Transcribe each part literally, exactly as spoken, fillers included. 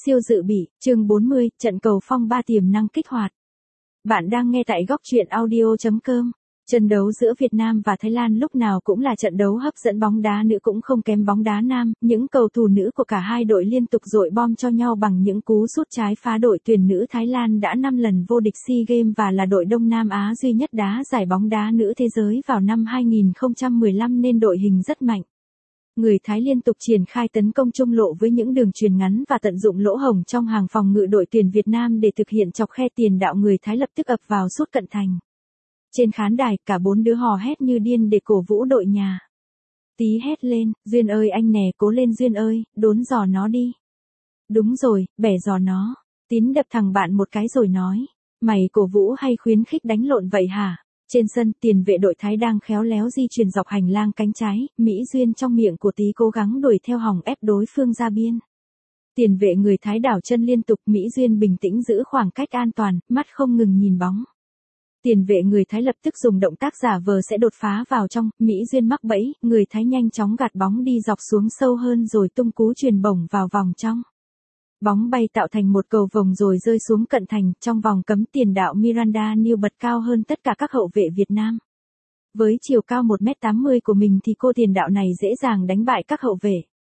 Siêu dự bị, chương bốn mươi, trận cầu phong ba tiềm năng kích hoạt. Bạn đang nghe tại góc truyện audio chấm com. Trận đấu giữa Việt Nam và Thái Lan lúc nào cũng là trận đấu hấp dẫn, bóng đá nữ cũng không kém bóng đá nam, những cầu thủ nữ của cả hai đội liên tục dội bom cho nhau bằng những cú sút trái phá. Đội tuyển nữ Thái Lan đã năm lần vô địch SEA Games và là đội Đông Nam Á duy nhất đá giải bóng đá nữ thế giới vào năm hai nghìn không trăm mười lăm nên đội hình rất mạnh. Người Thái liên tục triển khai tấn công trung lộ với những đường chuyền ngắn và tận dụng lỗ hổng trong hàng phòng ngự đội tuyển Việt Nam để thực hiện chọc khe tiền đạo. Người Thái lập tức ập vào sút cận thành. Trên khán đài, cả bốn đứa hò hét như điên để cổ vũ đội nhà. Tí hét lên, Duyên ơi anh nè, cố lên Duyên ơi, đốn giò nó đi. Đúng rồi, bẻ giò nó. Tín đập thằng bạn một cái rồi nói, mày cổ vũ hay khuyến khích đánh lộn vậy hả? Trên sân, tiền vệ đội Thái đang khéo léo di chuyển dọc hành lang cánh trái, Mỹ Duyên trong miệng của Tí cố gắng đuổi theo hòng ép đối phương ra biên. Tiền vệ người Thái đảo chân liên tục, Mỹ Duyên bình tĩnh giữ khoảng cách an toàn, mắt không ngừng nhìn bóng. Tiền vệ người Thái lập tức dùng động tác giả vờ sẽ đột phá vào trong, Mỹ Duyên mắc bẫy, người Thái nhanh chóng gạt bóng đi dọc xuống sâu hơn rồi tung cú chuyền bổng vào vòng trong. Bóng bay tạo thành một cầu vồng rồi rơi xuống cận thành, trong vòng cấm. Tiền đạo Miranda New bật cao hơn tất cả các hậu vệ Việt Nam. Với chiều cao một mét tám mươi của mình thì cô tiền đạo này dễ dàng đánh bại các hậu vệ.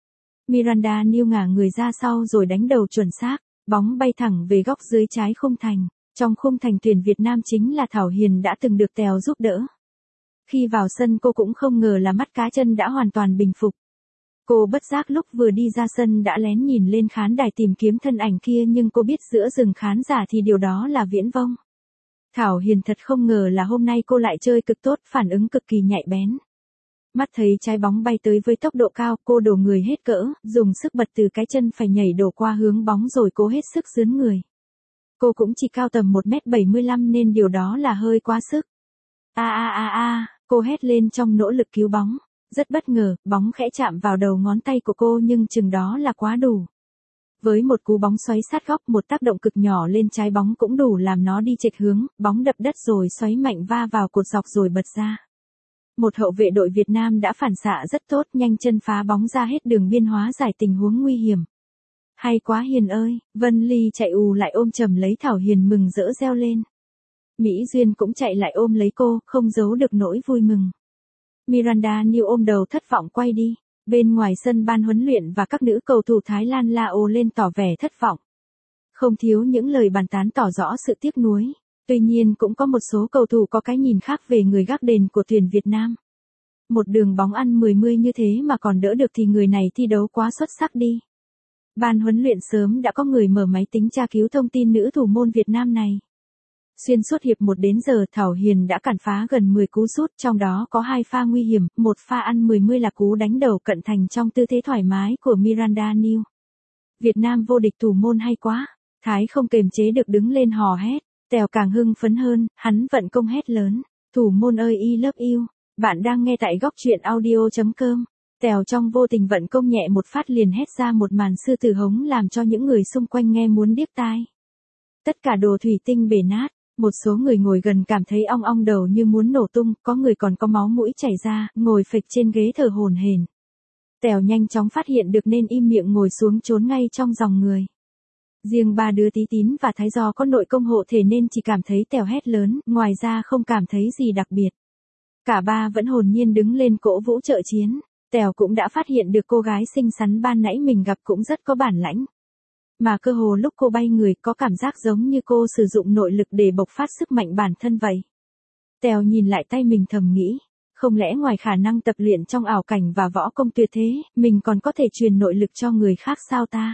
Miranda New ngả người ra sau rồi đánh đầu chuẩn xác, bóng bay thẳng về góc dưới trái khung thành. Trong khung thành, tuyển Việt Nam chính là Thảo Hiền đã từng được Tèo giúp đỡ. Khi vào sân cô cũng không ngờ là mắt cá chân đã hoàn toàn bình phục. Cô bất giác lúc vừa đi ra sân đã lén nhìn lên khán đài tìm kiếm thân ảnh kia, nhưng cô biết giữa rừng khán giả thì điều đó là viễn vông. Thảo Hiền thật không ngờ là hôm nay cô lại chơi cực tốt, phản ứng cực kỳ nhạy bén. Mắt thấy trái bóng bay tới với tốc độ cao, cô đổ người hết cỡ, dùng sức bật từ cái chân phải nhảy đổ qua hướng bóng rồi cố hết sức dướn người. Cô cũng chỉ cao tầm một mét bảy mươi lăm nên điều đó là hơi quá sức. A a a a, cô hét lên trong nỗ lực cứu bóng. Rất bất ngờ, bóng khẽ chạm vào đầu ngón tay của cô nhưng chừng đó là quá đủ. Với một cú bóng xoáy sát góc, một tác động cực nhỏ lên trái bóng cũng đủ làm nó đi chệch hướng, bóng đập đất rồi xoáy mạnh va vào cột dọc rồi bật ra. Một hậu vệ đội Việt Nam đã phản xạ rất tốt, nhanh chân phá bóng ra hết đường biên hóa giải tình huống nguy hiểm. Hay quá Hiền ơi, Vân Ly chạy ù lại ôm chầm lấy Thảo Hiền mừng rỡ reo lên. Mỹ Duyên cũng chạy lại ôm lấy cô, không giấu được nỗi vui mừng. Miranda New ôm đầu thất vọng quay đi. Bên ngoài sân, ban huấn luyện và các nữ cầu thủ Thái Lan la ồ lên tỏ vẻ thất vọng. Không thiếu những lời bàn tán tỏ rõ sự tiếc nuối. Tuy nhiên cũng có một số cầu thủ có cái nhìn khác về người gác đền của tuyển Việt Nam. Một đường bóng ăn mười mươi như thế mà còn đỡ được thì người này thi đấu quá xuất sắc đi. Ban huấn luyện sớm đã có người mở máy tính tra cứu thông tin nữ thủ môn Việt Nam này. Xuyên suốt hiệp một đến giờ, Thảo Hiền đã cản phá gần mười cú sút, trong đó có hai pha nguy hiểm, một pha ăn mười mươi là cú đánh đầu cận thành trong tư thế thoải mái của Miranda New. Việt Nam vô địch thủ môn hay quá. Thái không kềm chế được đứng lên hò hét. Tèo càng hưng phấn hơn, hắn vận công hét lớn, thủ môn ơi I love you. Bạn đang nghe tại góc truyện audio chấm com. Tèo trong vô tình vận công nhẹ một phát liền hét ra một màn sư tử hống làm cho những người xung quanh nghe muốn điếc tai. Tất cả đồ thủy tinh bể nát. Một số người ngồi gần cảm thấy ong ong đầu như muốn nổ tung, có người còn có máu mũi chảy ra, ngồi phịch trên ghế thở hổn hển. Tèo nhanh chóng phát hiện được nên im miệng ngồi xuống trốn ngay trong dòng người. Riêng ba đứa Tí Tín và Thái do có nội công hộ thể nên chỉ cảm thấy Tèo hét lớn, ngoài ra không cảm thấy gì đặc biệt. Cả ba vẫn hồn nhiên đứng lên cổ vũ trợ chiến. Tèo cũng đã phát hiện được cô gái xinh xắn ban nãy mình gặp cũng rất có bản lãnh. Mà cơ hồ lúc cô bay người có cảm giác giống như cô sử dụng nội lực để bộc phát sức mạnh bản thân vậy. Tèo nhìn lại tay mình thầm nghĩ, không lẽ ngoài khả năng tập luyện trong ảo cảnh và võ công tuyệt thế, mình còn có thể truyền nội lực cho người khác sao ta?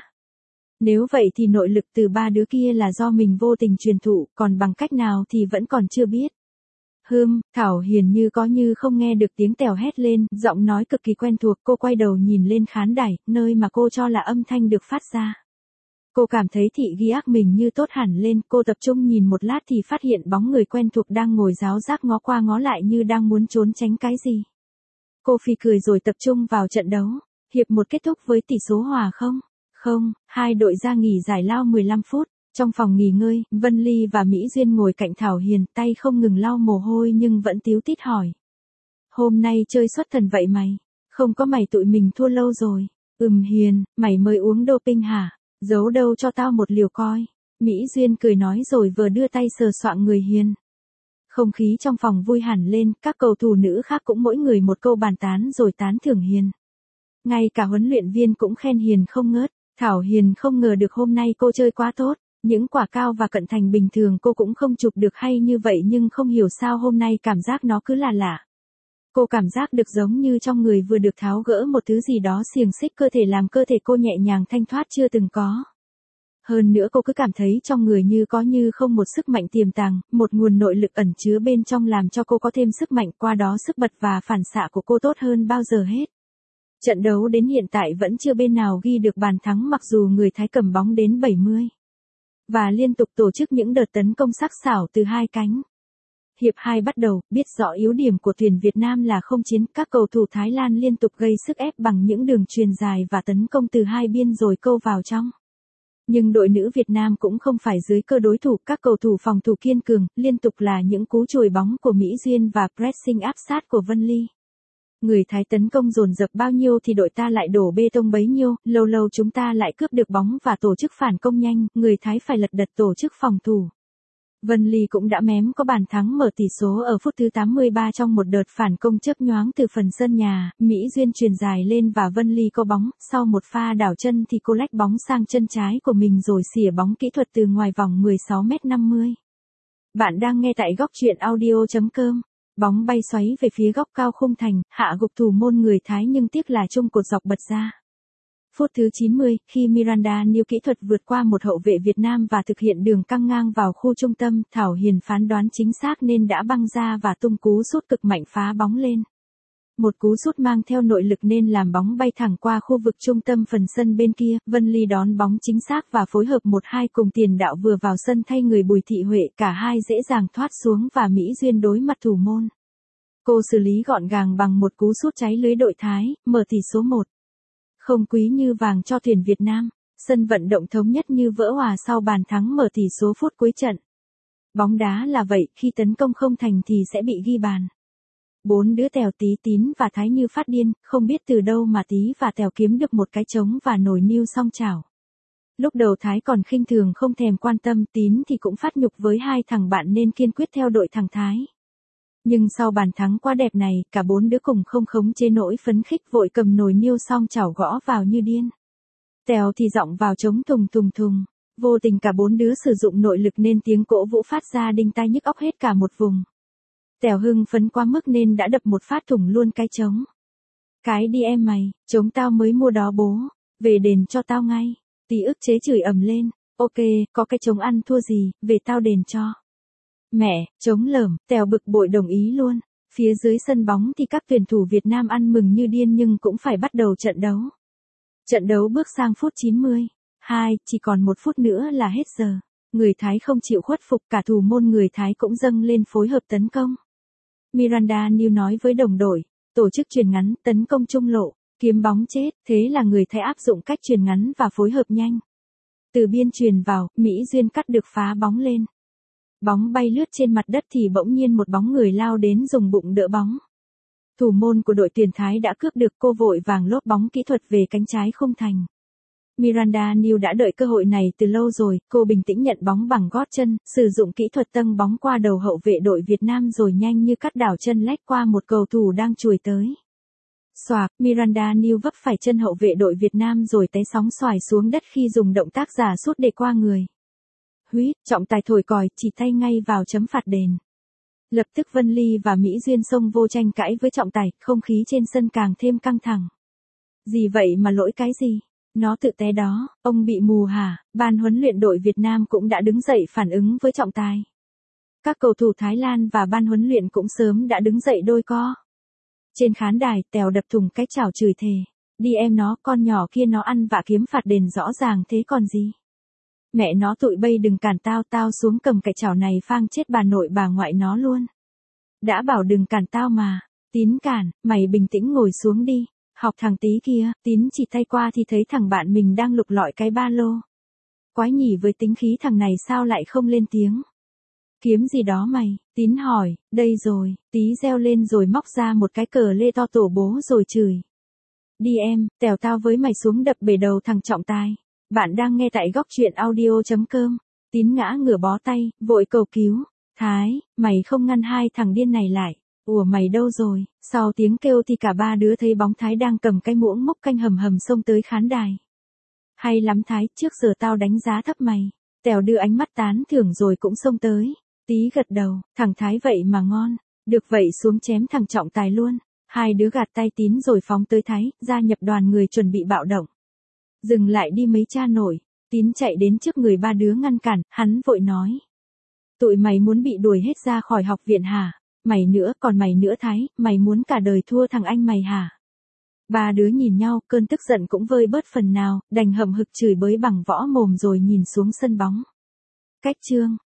Nếu vậy thì nội lực từ ba đứa kia là do mình vô tình truyền thụ, còn bằng cách nào thì vẫn còn chưa biết. Hừm, Thảo Hiền như có như không nghe được tiếng Tèo hét lên, giọng nói cực kỳ quen thuộc, cô quay đầu nhìn lên khán đài, nơi mà cô cho là âm thanh được phát ra. Cô cảm thấy thị ghi ác mình như tốt hẳn lên, cô tập trung nhìn một lát thì phát hiện bóng người quen thuộc đang ngồi ráo rác ngó qua ngó lại như đang muốn trốn tránh cái gì. Cô phì cười rồi tập trung vào trận đấu. Hiệp một kết thúc với tỷ số hòa không. Không, hai đội ra nghỉ giải lao mười lăm phút. Trong phòng nghỉ ngơi, Vân Ly và Mỹ Duyên ngồi cạnh Thảo Hiền, tay không ngừng lau mồ hôi nhưng vẫn tíu tít hỏi. Hôm nay chơi xuất thần vậy mày? Không có mày tụi mình thua lâu rồi. Ừm Hiền, mày mới uống doping hả? Giấu đâu cho tao một liều coi. Mỹ Duyên cười nói rồi vừa đưa tay sờ soạng người Hiền. Không khí trong phòng vui hẳn lên, các cầu thủ nữ khác cũng mỗi người một câu bàn tán rồi tán thưởng Hiền. Ngay cả huấn luyện viên cũng khen Hiền không ngớt. Thảo Hiền không ngờ được hôm nay cô chơi quá tốt. Những quả cao và cận thành bình thường cô cũng không chụp được hay như vậy nhưng không hiểu sao hôm nay cảm giác nó cứ là lạ. Cô cảm giác được giống như trong người vừa được tháo gỡ một thứ gì đó xiềng xích cơ thể làm cơ thể cô nhẹ nhàng thanh thoát chưa từng có. Hơn nữa cô cứ cảm thấy trong người như có như không một sức mạnh tiềm tàng, một nguồn nội lực ẩn chứa bên trong làm cho cô có thêm sức mạnh, qua đó sức bật và phản xạ của cô tốt hơn bao giờ hết. Trận đấu đến hiện tại vẫn chưa bên nào ghi được bàn thắng mặc dù người Thái cầm bóng đến bảy mươi. Và liên tục tổ chức những đợt tấn công sắc sảo từ hai cánh. Hiệp hai bắt đầu, biết rõ yếu điểm của tuyển Việt Nam là không chiến, các cầu thủ Thái Lan liên tục gây sức ép bằng những đường chuyền dài và tấn công từ hai biên rồi câu vào trong. Nhưng đội nữ Việt Nam cũng không phải dưới cơ đối thủ, các cầu thủ phòng thủ kiên cường, liên tục là những cú chùi bóng của Mỹ Duyên và pressing áp sát của Vân Ly. Người Thái tấn công dồn dập bao nhiêu thì đội ta lại đổ bê tông bấy nhiêu, lâu lâu chúng ta lại cướp được bóng và tổ chức phản công nhanh, người Thái phải lật đật tổ chức phòng thủ. Vân Ly cũng đã mém có bàn thắng mở tỷ số ở phút thứ tám mươi ba trong một đợt phản công chớp nhoáng từ phần sân nhà, Mỹ Duyên chuyền dài lên và Vân Ly có bóng, sau một pha đảo chân thì cô lách bóng sang chân trái của mình rồi xỉa bóng kỹ thuật từ ngoài vòng mười sáu mét năm mươi. Bạn đang nghe tại góc truyện audio chấm com. Bóng bay xoáy về phía góc cao khung thành, hạ gục thủ môn người Thái nhưng tiếc là chung cột dọc bật ra. Phút thứ chín mươi, khi Miranda New kỹ thuật vượt qua một hậu vệ Việt Nam và thực hiện đường căng ngang vào khu trung tâm, Thảo Hiền phán đoán chính xác nên đã băng ra và tung cú sút cực mạnh phá bóng lên. Một cú sút mang theo nội lực nên làm bóng bay thẳng qua khu vực trung tâm phần sân bên kia, Vân Ly đón bóng chính xác và phối hợp một hai cùng tiền đạo vừa vào sân thay người Bùi Thị Huệ, cả hai dễ dàng thoát xuống và Mỹ Duyên đối mặt thủ môn. Cô xử lý gọn gàng bằng một cú sút cháy lưới đội Thái, mở tỷ số một không quý như vàng cho thuyền Việt Nam, sân vận động thống nhất như vỡ òa sau bàn thắng mở tỷ số phút cuối trận. Bóng đá là vậy, khi tấn công không thành thì sẽ bị ghi bàn. Bốn đứa Tèo, Tí, Tín và Thái như phát điên, không biết từ đâu mà Tí và Tèo kiếm được một cái trống và nồi niêu song chảo. Lúc đầu Thái còn khinh thường không thèm quan tâm, Tín thì cũng phát nhục với hai thằng bạn nên kiên quyết theo đội thằng Thái. Nhưng sau bàn thắng quá đẹp này, cả bốn đứa cùng không khống chế nỗi phấn khích vội cầm nồi niêu song chảo gõ vào như điên. Tèo thì giọng vào trống thùng thùng thùng, vô tình cả bốn đứa sử dụng nội lực nên tiếng cỗ vũ phát ra đinh tai nhức óc hết cả một vùng. Tèo hưng phấn quá mức nên đã đập một phát thủng luôn cái trống. Cái đi em mày, trống tao mới mua đó bố, về đền cho tao ngay. Tí ức chế chửi ầm lên, ok, có cái trống ăn thua gì, về tao đền cho. Mẹ, trống lởm, Tèo bực bội đồng ý luôn. Phía dưới sân bóng thì các tuyển thủ Việt Nam ăn mừng như điên nhưng cũng phải bắt đầu trận đấu. Trận đấu bước sang phút chín mươi. Hai, chỉ còn một phút nữa là hết giờ. Người Thái không chịu khuất phục, cả thủ môn người Thái cũng dâng lên phối hợp tấn công. Miranda New nói với đồng đội, tổ chức chuyền ngắn, tấn công trung lộ, kiếm bóng chết, thế là người Thái áp dụng cách chuyền ngắn và phối hợp nhanh. Từ biên chuyền vào, Mỹ Duyên cắt được phá bóng lên. Bóng bay lướt trên mặt đất thì bỗng nhiên một bóng người lao đến dùng bụng đỡ bóng. Thủ môn của đội tuyển Thái đã cướp được, cô vội vàng lốp bóng kỹ thuật về cánh trái khung thành. Miranda New đã đợi cơ hội này từ lâu rồi, cô bình tĩnh nhận bóng bằng gót chân, sử dụng kỹ thuật tâng bóng qua đầu hậu vệ đội Việt Nam rồi nhanh như cắt đảo chân lách qua một cầu thủ đang chùi tới. Xoạc, Miranda New vấp phải chân hậu vệ đội Việt Nam rồi té sóng xoài xuống đất khi dùng động tác giả sút để qua người. Huýt, trọng tài thổi còi, chỉ tay ngay vào chấm phạt đền. Lập tức Vân Ly và Mỹ Duyên xông vô tranh cãi với trọng tài, không khí trên sân càng thêm căng thẳng. Gì vậy mà lỗi cái gì? Nó tự té đó, ông bị mù hả? Ban huấn luyện đội Việt Nam cũng đã đứng dậy phản ứng với trọng tài. Các cầu thủ Thái Lan và ban huấn luyện cũng sớm đã đứng dậy đôi co. Trên khán đài, Tèo đập thùng cái chảo chửi thề. Đi em nó, con nhỏ kia nó ăn vạ kiếm phạt đền rõ ràng thế còn gì. Mẹ nó tụi bay đừng cản tao, tao xuống cầm cái chảo này phang chết bà nội bà ngoại nó luôn. Đã bảo đừng cản tao mà. Tín cản, mày bình tĩnh ngồi xuống đi. Học thằng Tí kia, Tín chỉ tay qua thì thấy thằng bạn mình đang lục lọi cái ba lô. Quái nhỉ, với tính khí thằng này sao lại không lên tiếng. Kiếm gì đó mày, Tín hỏi, đây rồi, Tí reo lên rồi móc ra một cái cờ lê to tổ bố rồi chửi. Đi em, Tèo tao với mày xuống đập bể đầu thằng trọng tài. Bạn đang nghe tại góc chuyện audio chấm com. Tín ngã ngửa bó tay, vội cầu cứu. Thái, mày không ngăn hai thằng điên này lại. Ủa mày đâu rồi? Sau tiếng kêu thì cả ba đứa thấy bóng Thái đang cầm cái muỗng múc canh hầm hầm xông tới khán đài. Hay lắm Thái, trước giờ tao đánh giá thấp mày. Tèo đưa ánh mắt tán thưởng rồi cũng xông tới. Tí gật đầu, thằng Thái vậy mà ngon. Được vậy xuống chém thằng Trọng Tài luôn. Hai đứa gạt tay Tín rồi phóng tới Thái, gia nhập đoàn người chuẩn bị bạo động. Dừng lại đi mấy cha nội. Tín chạy đến trước người ba đứa ngăn cản, hắn vội nói. Tụi mày muốn bị đuổi hết ra khỏi học viện hả? Mày nữa, còn mày nữa Thái, mày muốn cả đời thua thằng anh mày hả? Ba đứa nhìn nhau, cơn tức giận cũng vơi bớt phần nào, đành hậm hực chửi bới bằng võ mồm rồi nhìn xuống sân bóng. Cách chương.